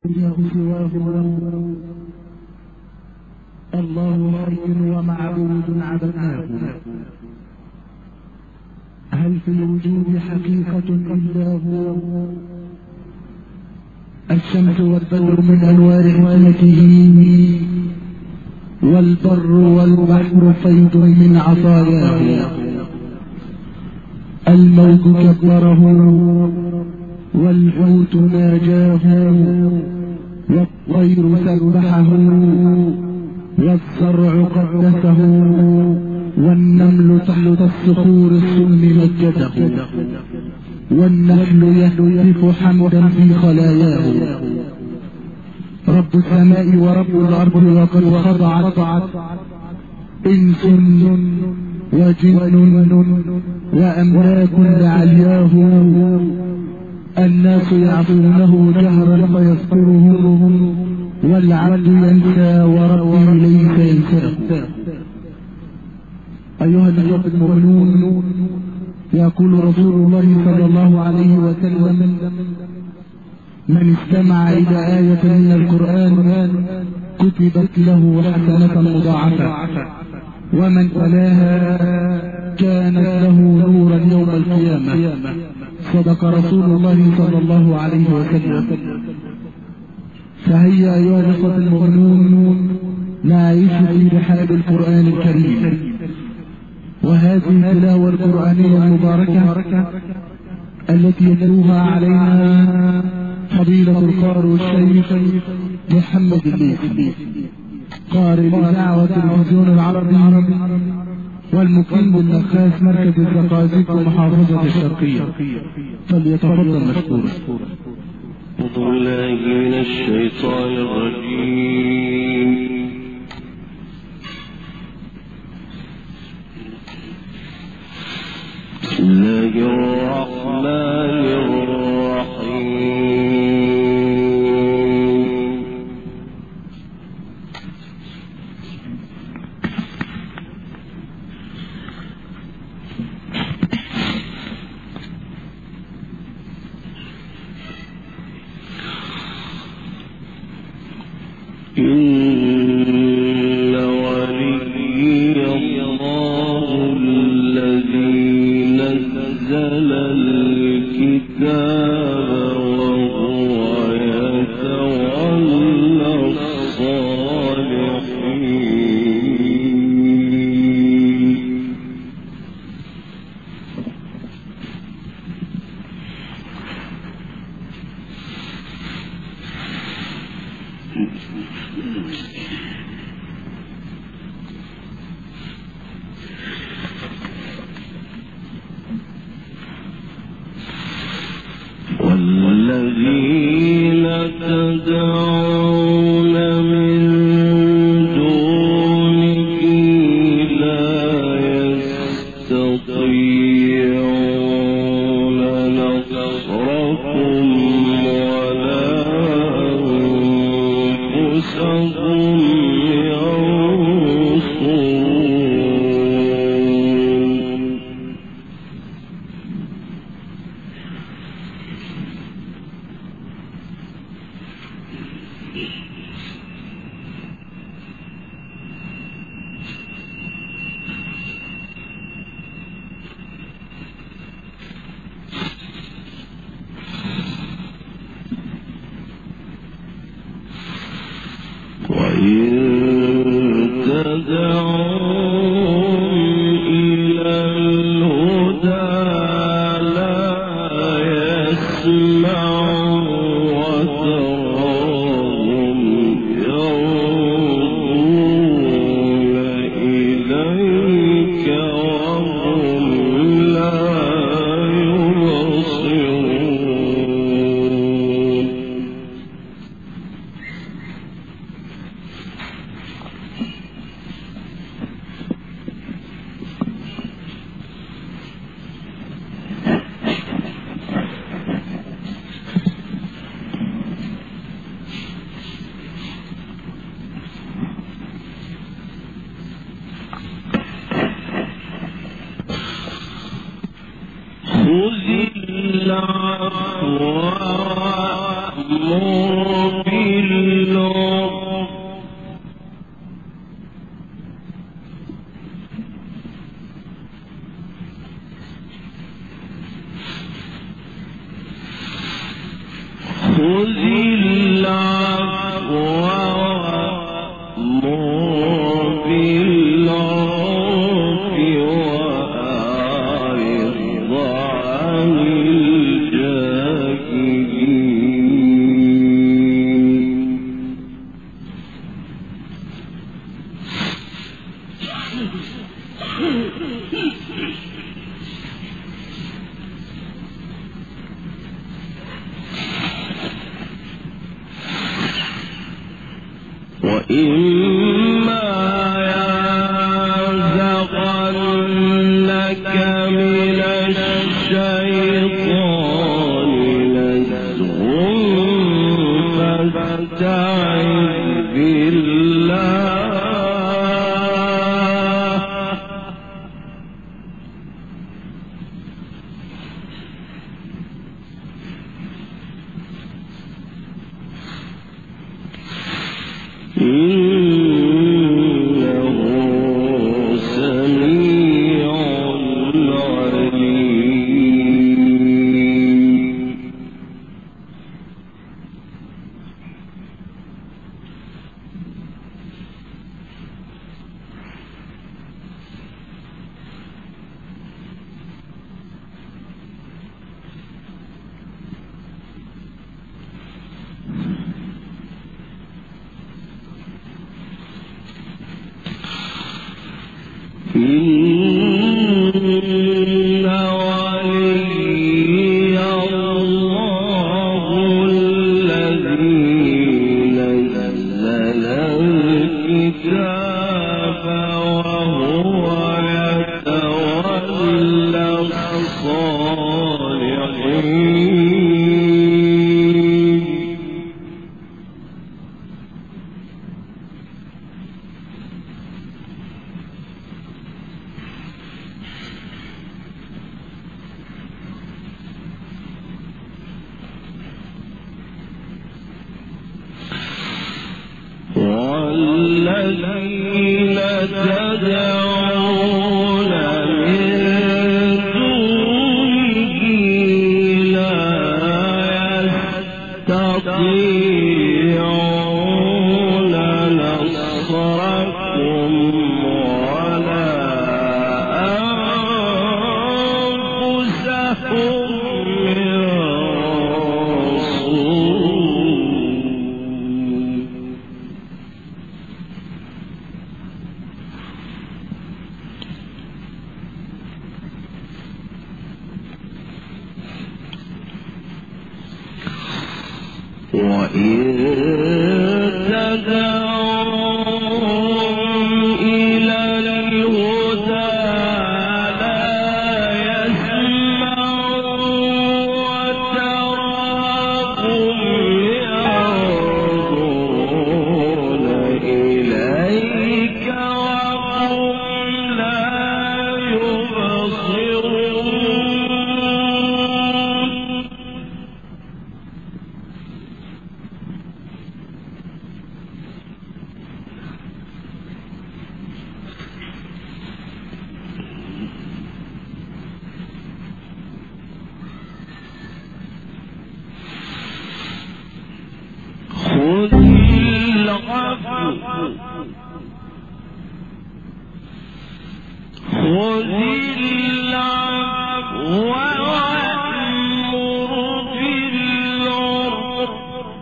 سواه الله حي ومعبود عبدناه. هل في الوجود حقيقة إلا هو؟ الشمس والبدر من أنوار حكمته، والبر والبحر فيض من عطاياه. الموت كبره والحوت ناجاه، والطير سبحه والزرع قدسه، والنمل تحت الصخور السلم مجده، والنحل يهتف حمدا في خلاياه. رب السماء ورب الأرض وقد خضعت إنس وجن وأملاك لعلياه. الناس يعصونه جهرا فيذكرهم، والعبد ينسى وربه ليس ينساه. أيها الأخوة المؤمنون، يقول رسول الله صلى الله عليه وسلم: من استمع إلى آية من القرآن كتبت له حسنة مضاعفة، ومن تلاها كانت له نورا يوم القيامة. صدق رسول الله صلى الله عليه وسلم. فهيا أيها الأخوة المؤمنون نعيش في رحاب القرآن الكريم، وهذه التلاوة القرآنية المباركة التي يتلوها علينا فضيلة القارئ الشيخ محمد الليثي، قارئ الإذاعة والتلفزيون العربي، والمقيم بالنخاس مركز الزقازيق ومحافظة الشرقية. فليتفضل مشكورا. أعوذ بالله من الشيطان الرجيم. بسم الله الرحمن الرحيم. إن ولي الله الذي نزل الكتاب وهو يتولى الصالحين. والذين تدعون من دونه لا يستطيعون نصركم ولا أنفسهم ينصرون. وإن تدعوهم إلى الهدى لا يسمعوا وتراهم ينظرون إليك وهم لا يبصرون. والذين تدعون من دونه لا يستطيعون نصركم ولا أنفسهم وإن تدعوهم إلى الهدى لا يسمعوا وتراهم ينظرون إليك وهم لا يبصرون خذ العفو وأمر بالعرف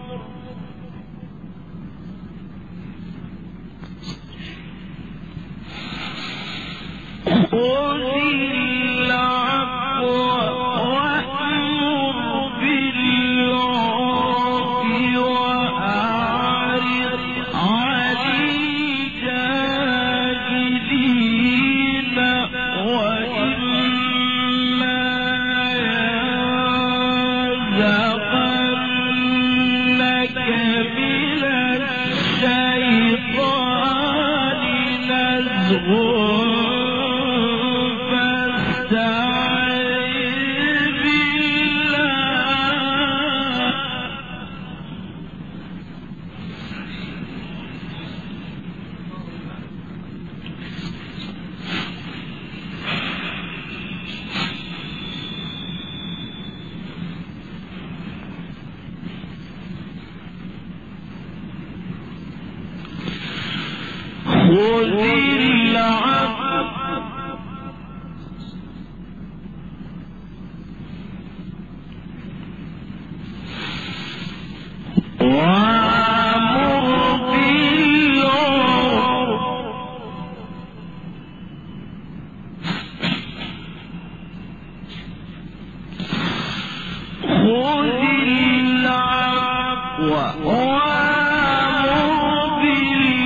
خذ العفو وأمر بالعرف وأعرض عن الجاهلين وإما ينزغنك من الشيطان نزغ فاستعذ بالله خذ العفو وأمر بالعرف خذ العفو وأمر بالعرف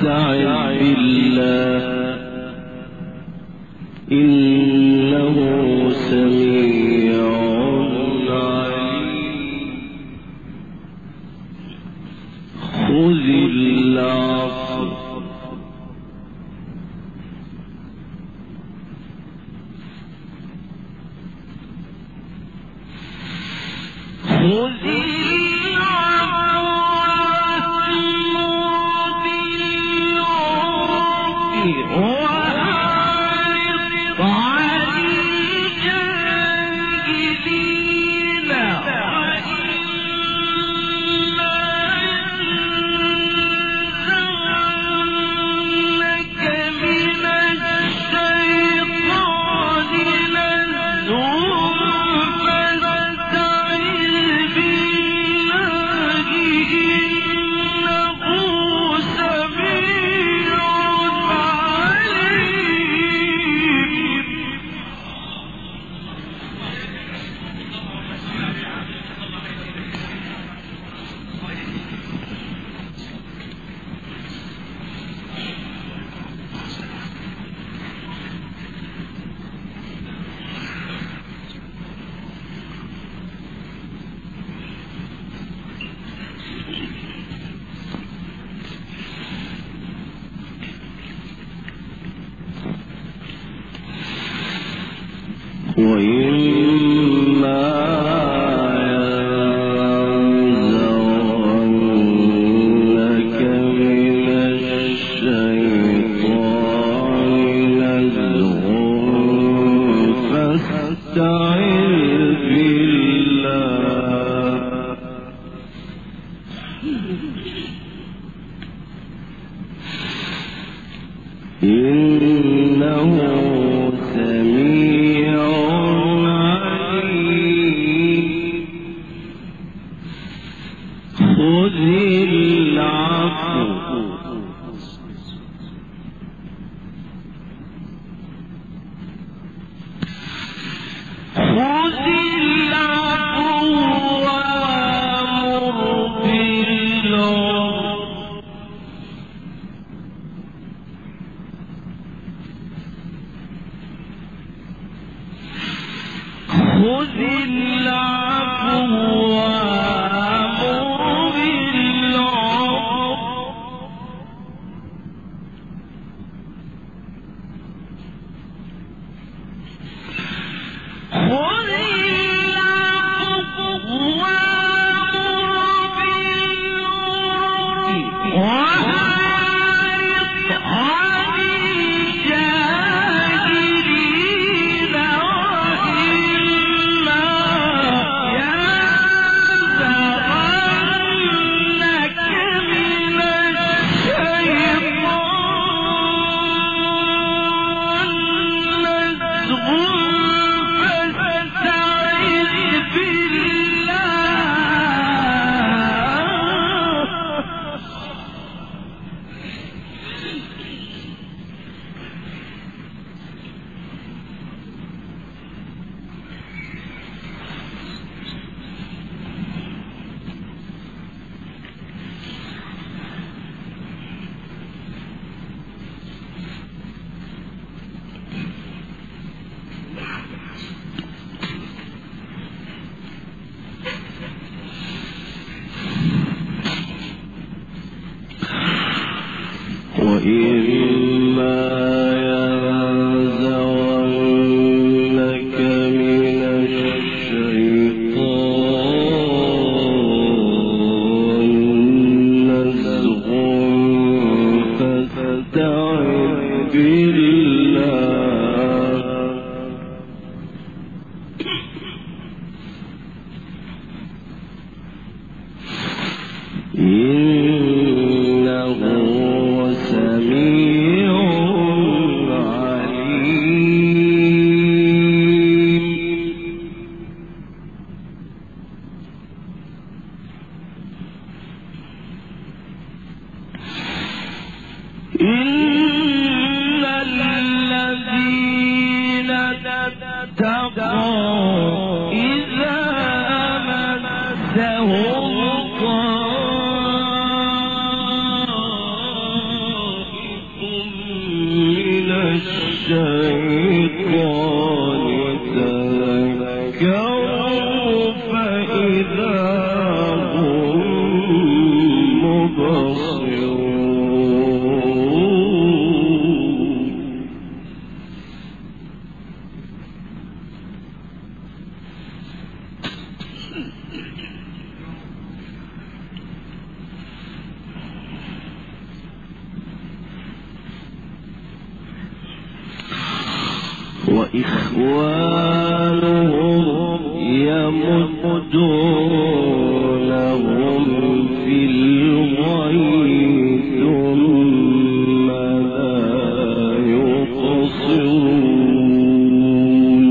فاستعذ بالله إنه سميع عليم خذ العفو خذ وإما ينزغنك من الشيطان نزغ فاستعذ بالله إنه سميع عليم خذ العفو خذ العفو وأمر بالعرف خذ العفو وأمر بالعرف خذ العفو وأمر بالعرف وأعرض عن الجاهلين وإما ينزغنك من الشيطان نزغ فاستعذ وإما ينزغنك من الشيطان نزغ فاستعذ بالله إنه سميع عليم إن الذين اتقوا إذا مسهم طائف وإخوانهم يمدونهم في الغي ثم لا يقصرون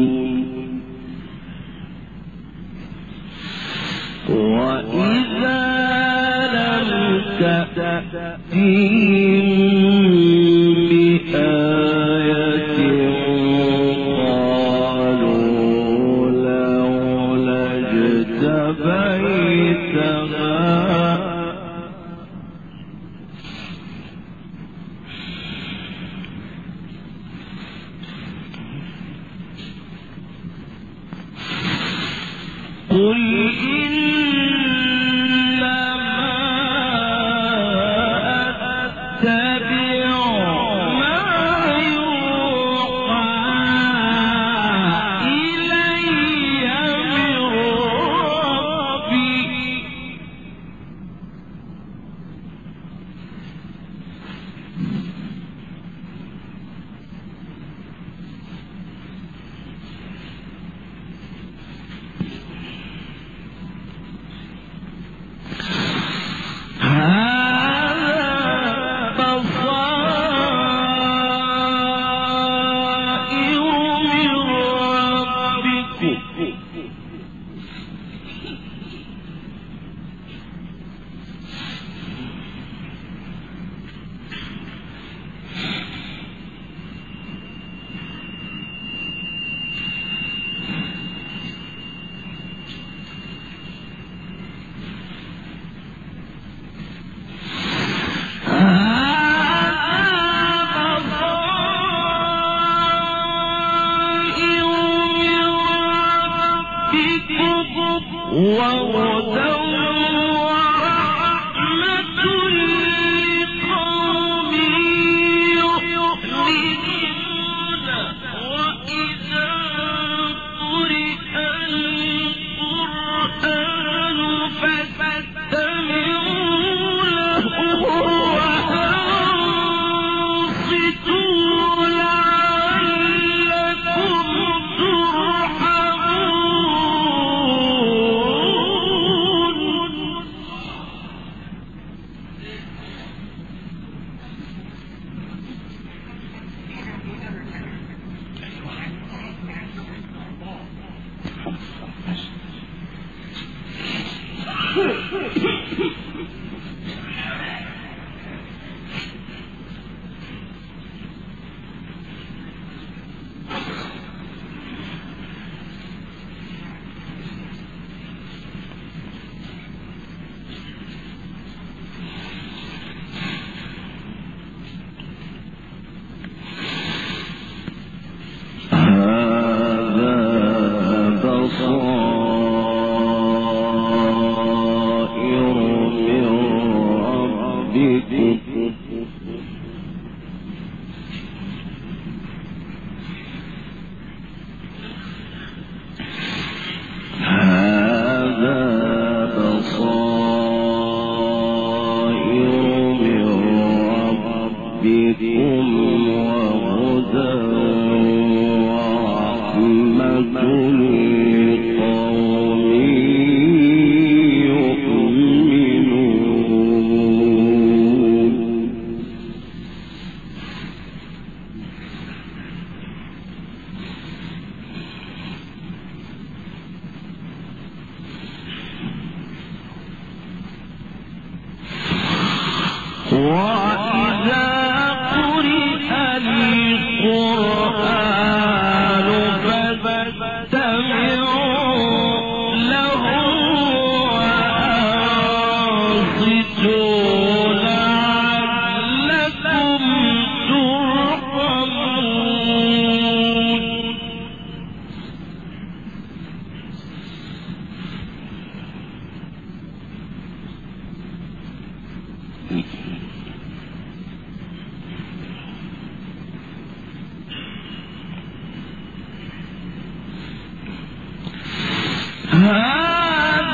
وإذا لم قل إنما أتبع ما يوحى إلي من ربي وهدى ورحمة لقوم يؤمنون وإذا قرئ القرآن فاستمعوا له وأنصتوا لعلكم وإذا قرئ القرآن فاستمعوا له وأنصتوا لعلكم ترحمون هذا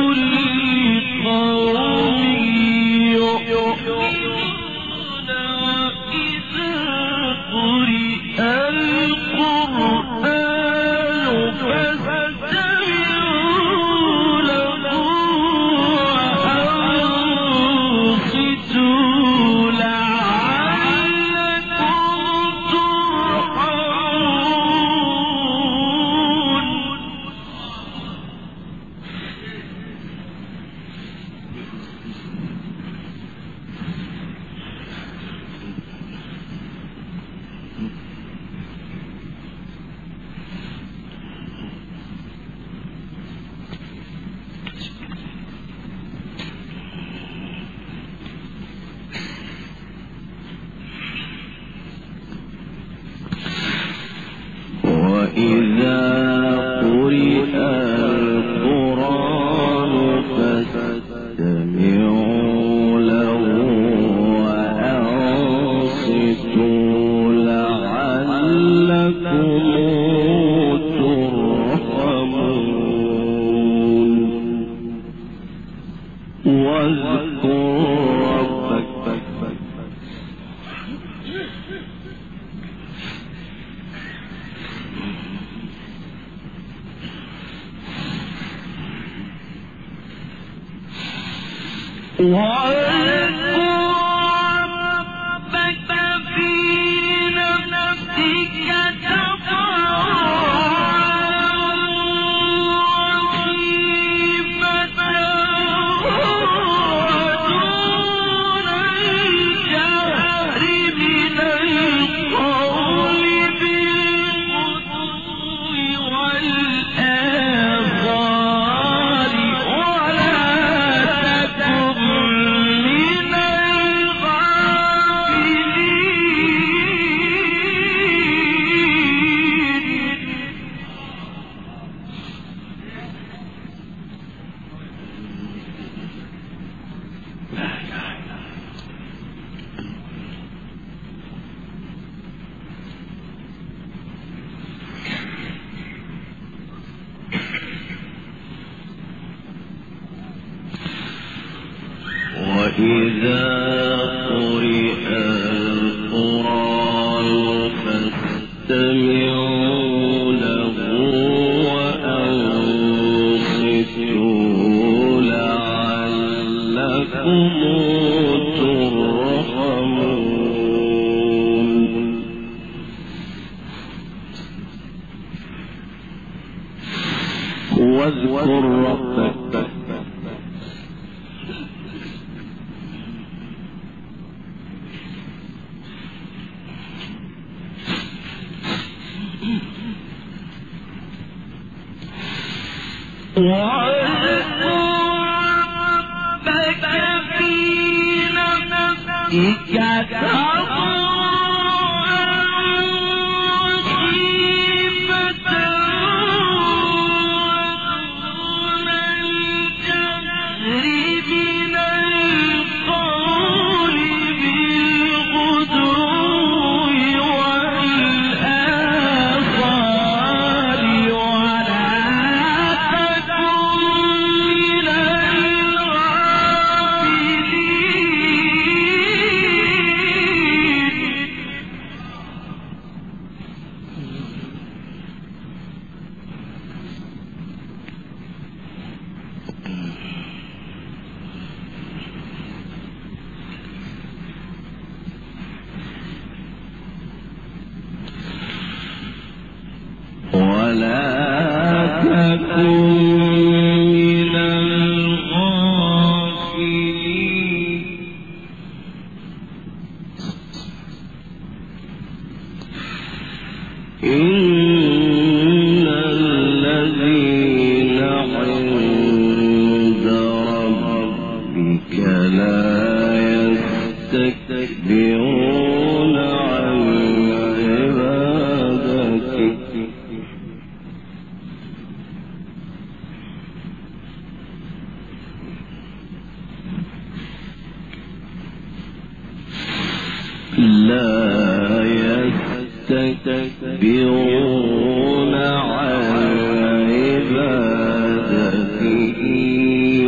يستكبرون عن عبادته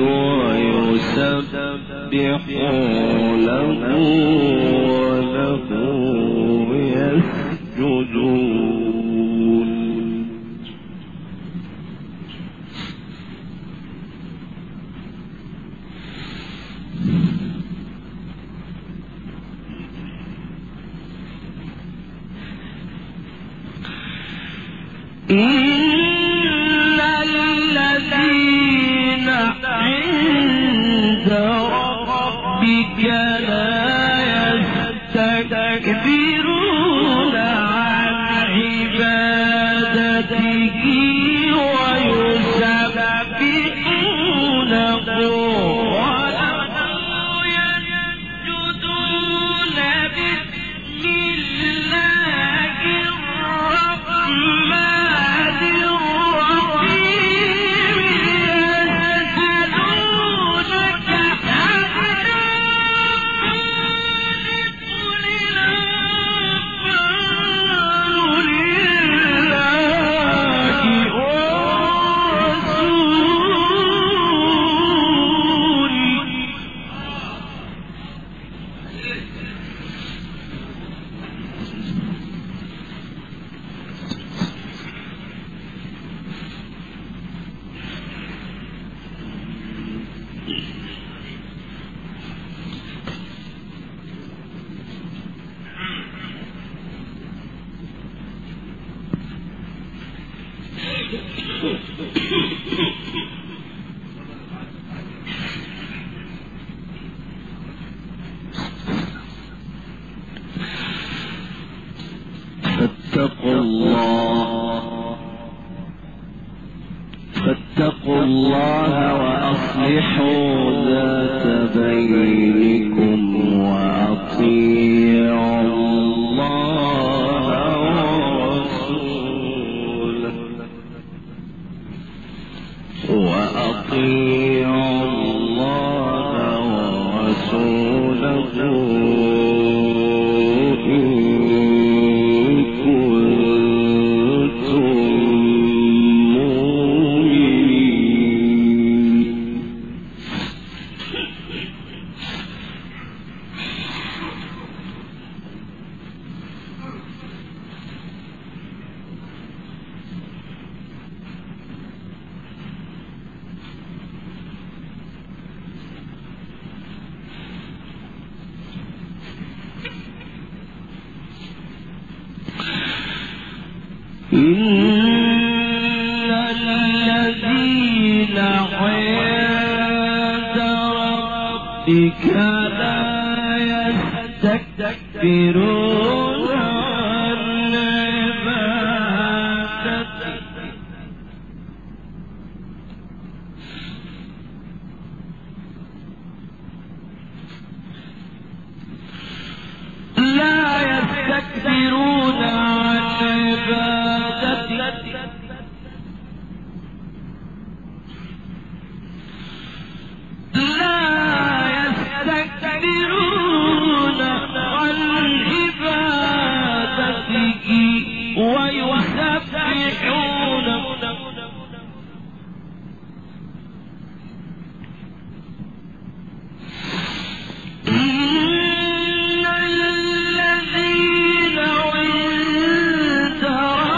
وله يسجدون إن الذين عند ربك لا يستكبرون عن عبادته ويسبحونه وله يسجدون بسم الله الرحمن الرحيم يسألونك حتى قل الأنفال لله فاتقوا الله وأصلحوا ذات بينكم وأطيعوا الله ورسوله إن الذين عند ربك لا يستكبرون عن عبادته ويسبحونه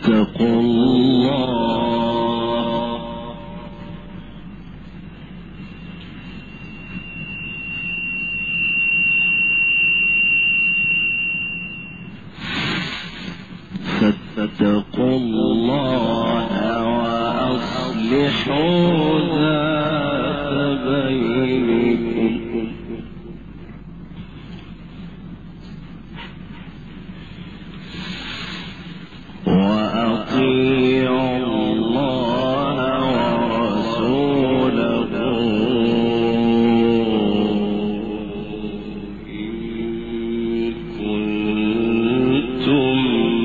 فاتقوا الله وأصلحوا ذات بينكم وأطيعوا الله ورسوله إن كنتم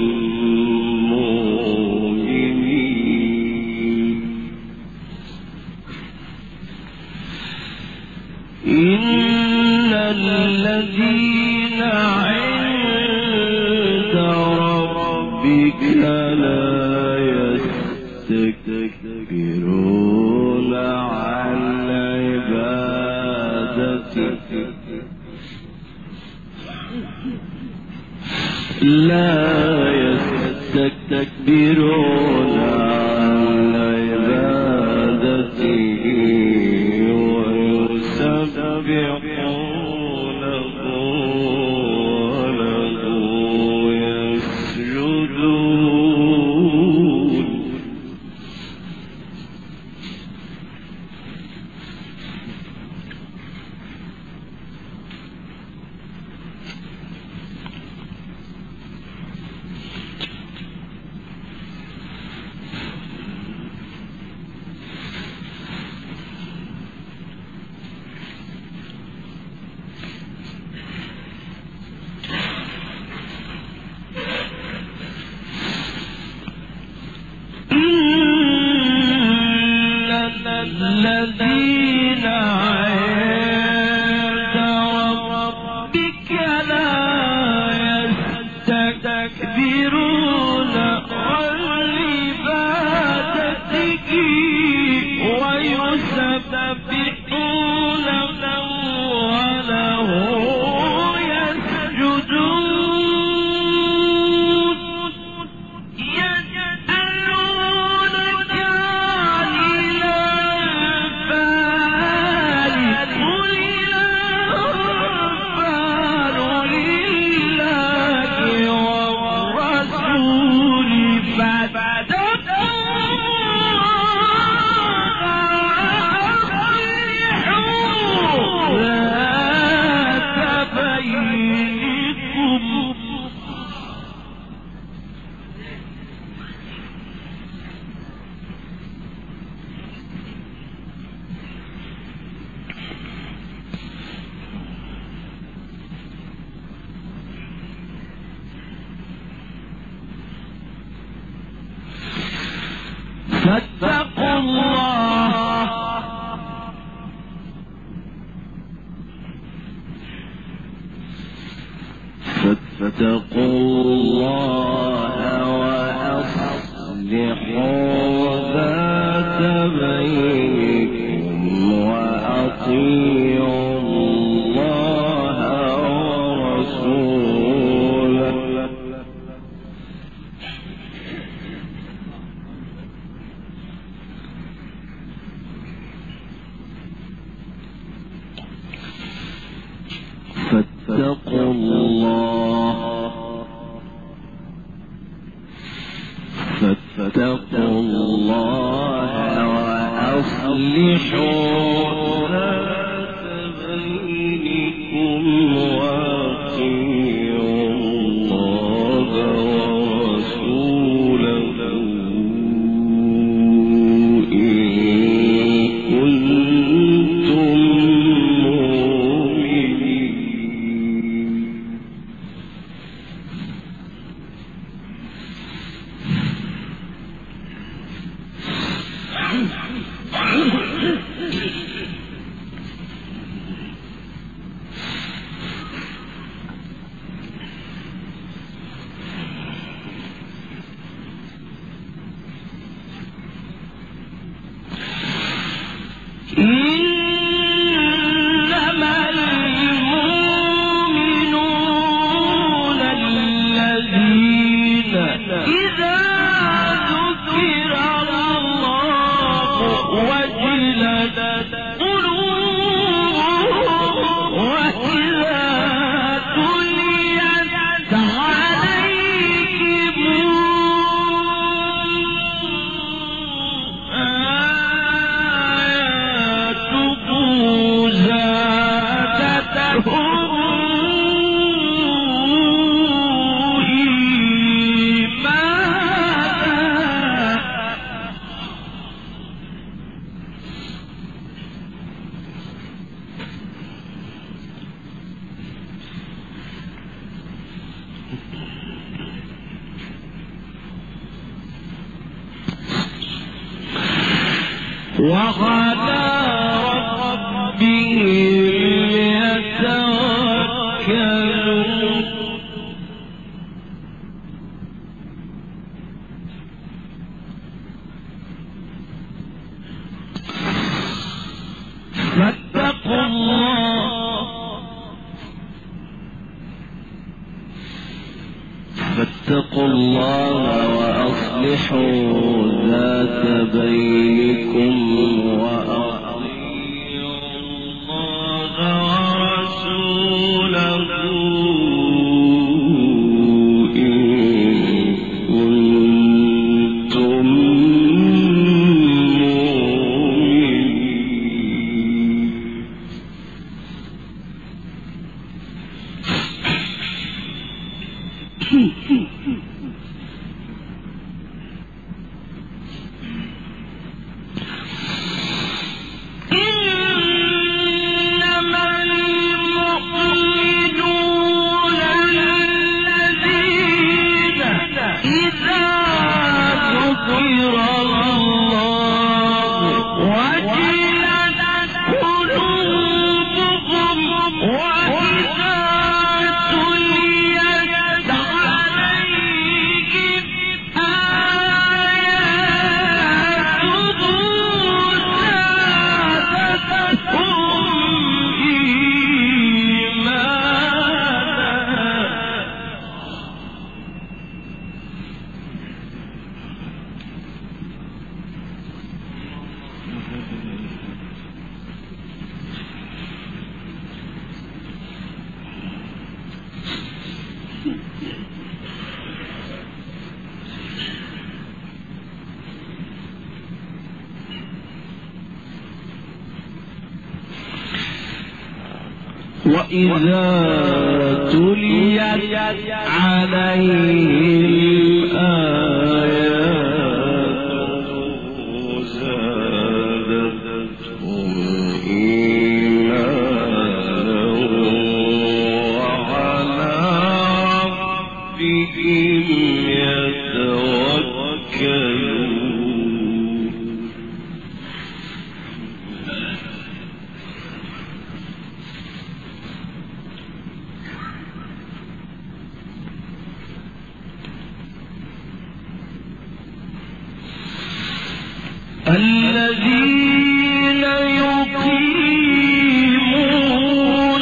مؤمنين. إن الذين عند ربك لا يستكبرون عن عبادته عن عبادته ويسبحونه وله يسجدون. الذين عند ربك لا يستكبرون عن عبادته ويسبحونه وله يسجدون. يسألونك عن الأنفال قل الأنفال لله والرسول فاتقوا وأصلحوا ذات بينكم. فاتقوا الله وأصلحوا ذات بينكم وأطيعوا الله ورسوله فاتقوا الله وأصلحوا ذات بينكم وأطيعوا الله ورسوله إن كنتم مؤمنين. وعلى ربهم يتوكلون فاتقوا الله وأصلحوا ذات بينكم وأطيعوا الله ورسوله إن كنتم مؤمنين. وإذا تليت عليهم آياته زادتهم إيمانا وعلى ربهم يتوكلون. الذين يقيمون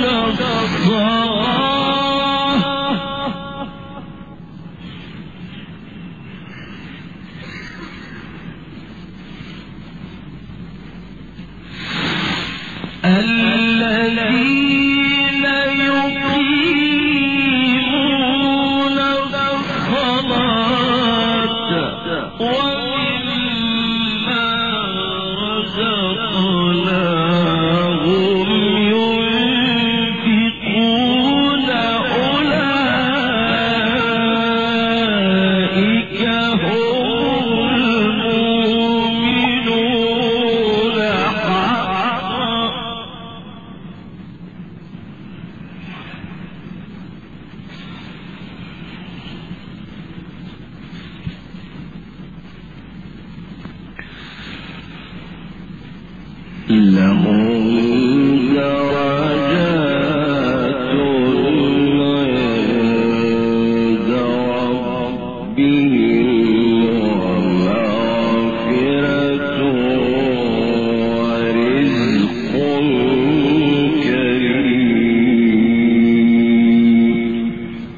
لهم درجات عند ربهم ومغفرة ورزق كريم.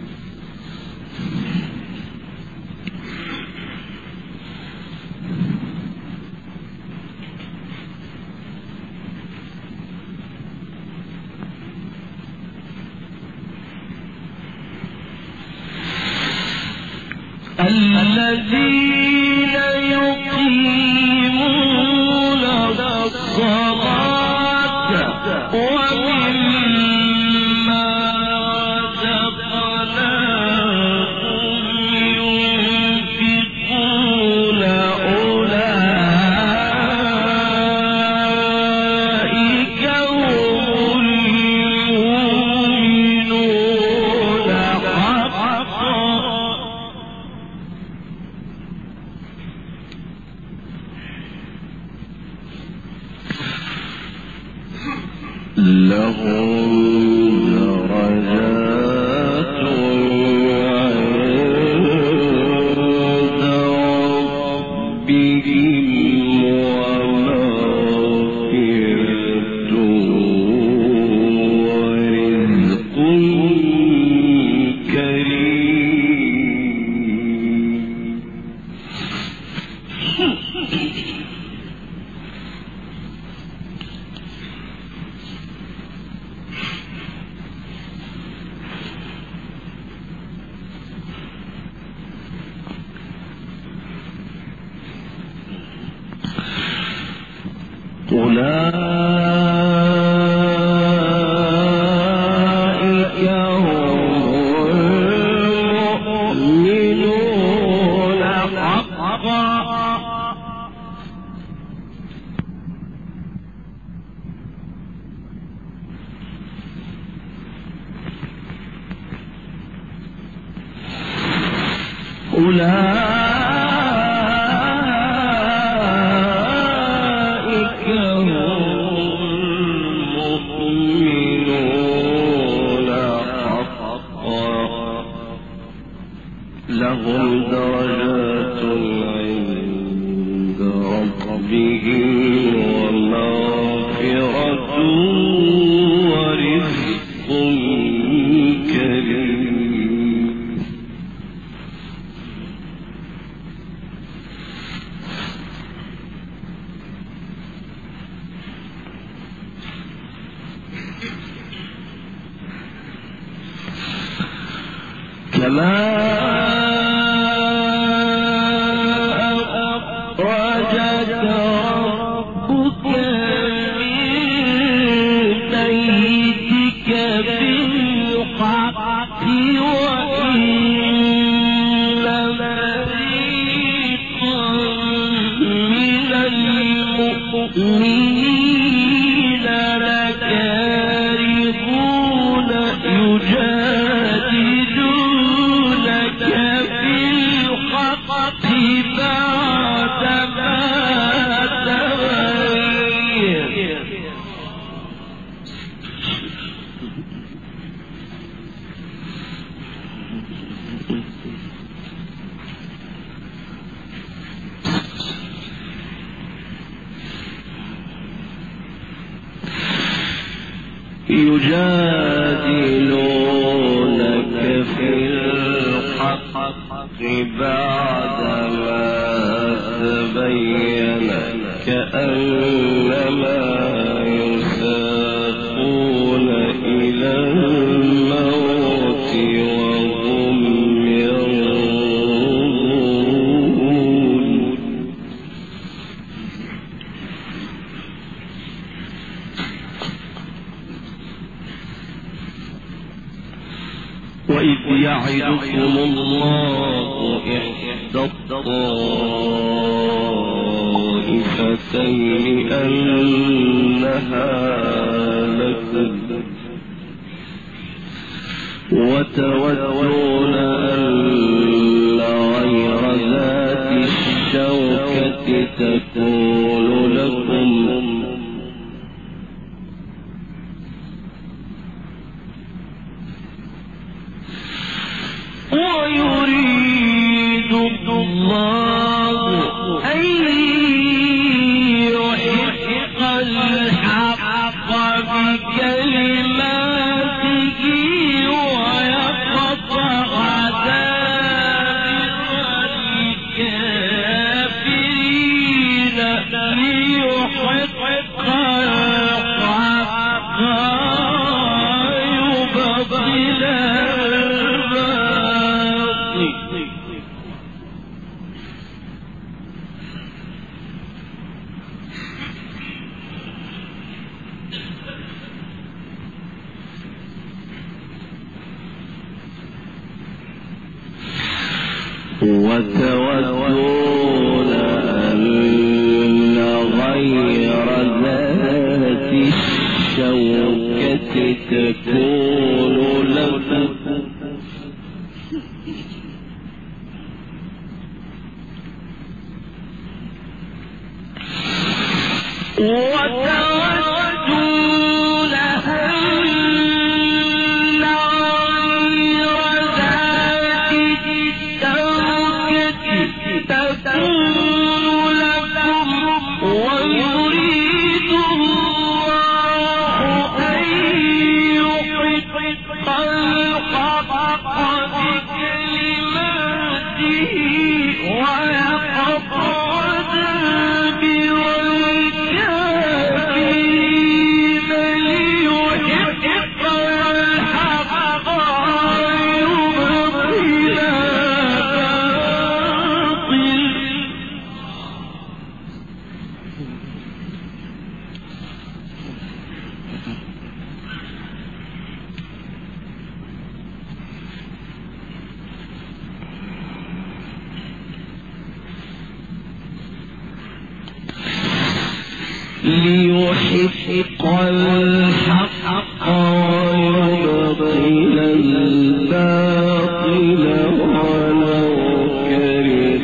الذين يقيمون الصلاة ومما رزقناهم ينفقون أولئك هم المؤمنون حقا. يجادلونك في الحق بعدما تبين كأنما يساقون إلى الموت وهم ينظرون. وإذ يعدكم الله إحدى الطائفتين أنها لكم وتودون أن غير ذات الشوكة تكون لكم ويريد الله أن يحق الحق بكلماته ويقطع دابر الكافرين ليحق الحق يبطل وتودون أن غير ذات الشوكة تكون لكم وتودون ليحق الحق ويبطل الباطل ولو كره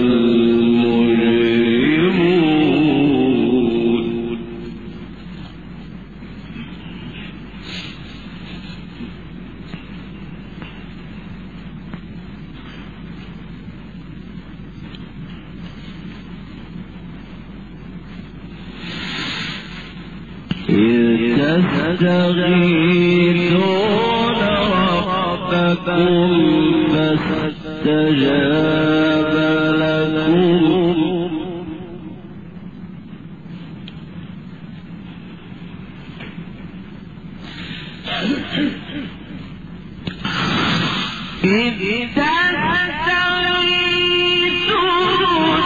المجرمون. تستغيثون ربكم فاستجاب لكم إذ تستغيثون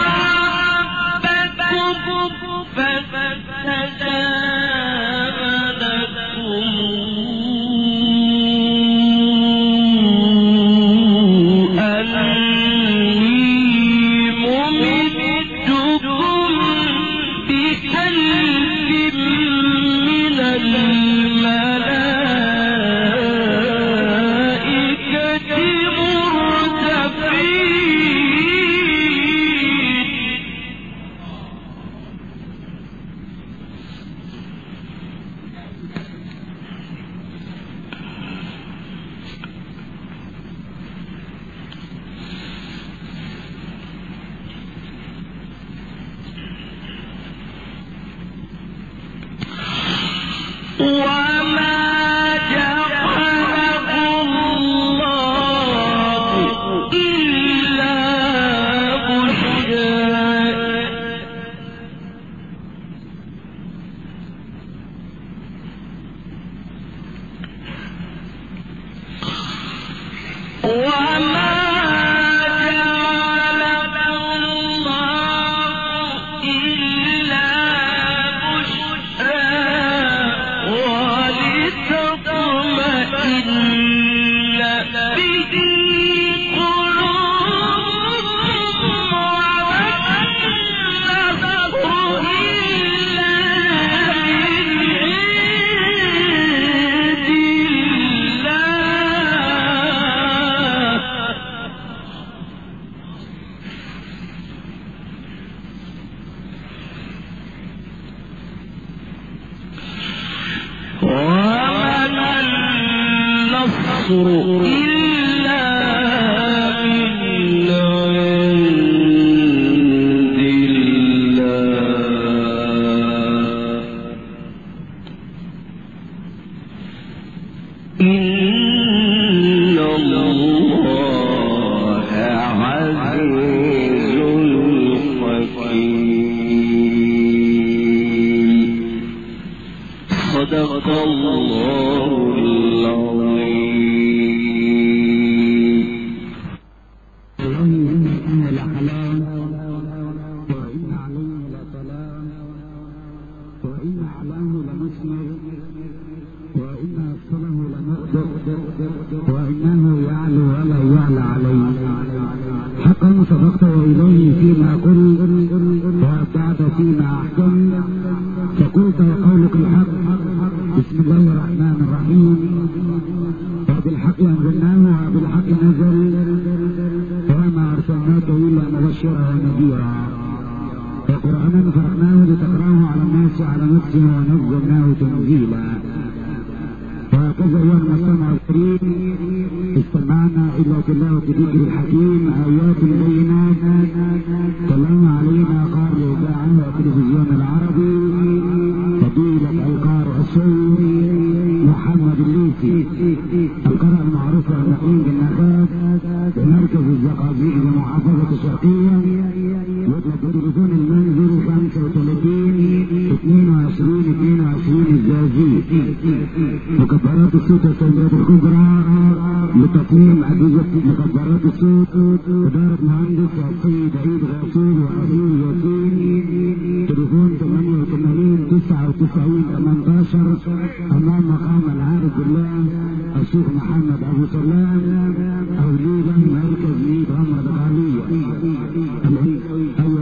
ربكم فاستجاب صدق الله العظيم. إن لحلال وإن عليه لسلام وإن أعلاه لمثمر وإن أسفله لمقدر وإنه يعلو ولا يعلى عليه. حقا صدقت وإليه فيما قلت وأبدعت فيما أحكمت فقلت وقولك الحق. بسم الله الرحمن الرحيم. وبالحق أنزلناه وبالحق نزل وما أرسلناك إلا مبشرا ونذيرا وقرآنا فرقناه لتقرأه على الناس على نفسه ونزلناه تنزيلا. وهكذا أيها المستمع الكريم استمعنا إلى تلاوة ذكر الحكيم آيات بينات كلام علينا قارئ الإذاعة والتلفزيون العربي فضيلة القارئ الشيخ محمد الليثي القارئ المعروف والنقيب بالنخاس بمركز الزقازيق بمحافظة الشرقية. يطلب تليفون المنزل 35 22 الزقازيق. مكبرات الصوت والسيدات الكبرى لتصميم أجهزة مكبرات الصوت إدارة مهندس السيد عيد غاسول وأخيه ياسين. تليفون 88 99 18 أمام مقام العارف بالله الشيخ محمد أبو سلام أو ليبا مركز ميت غمرة الغالية.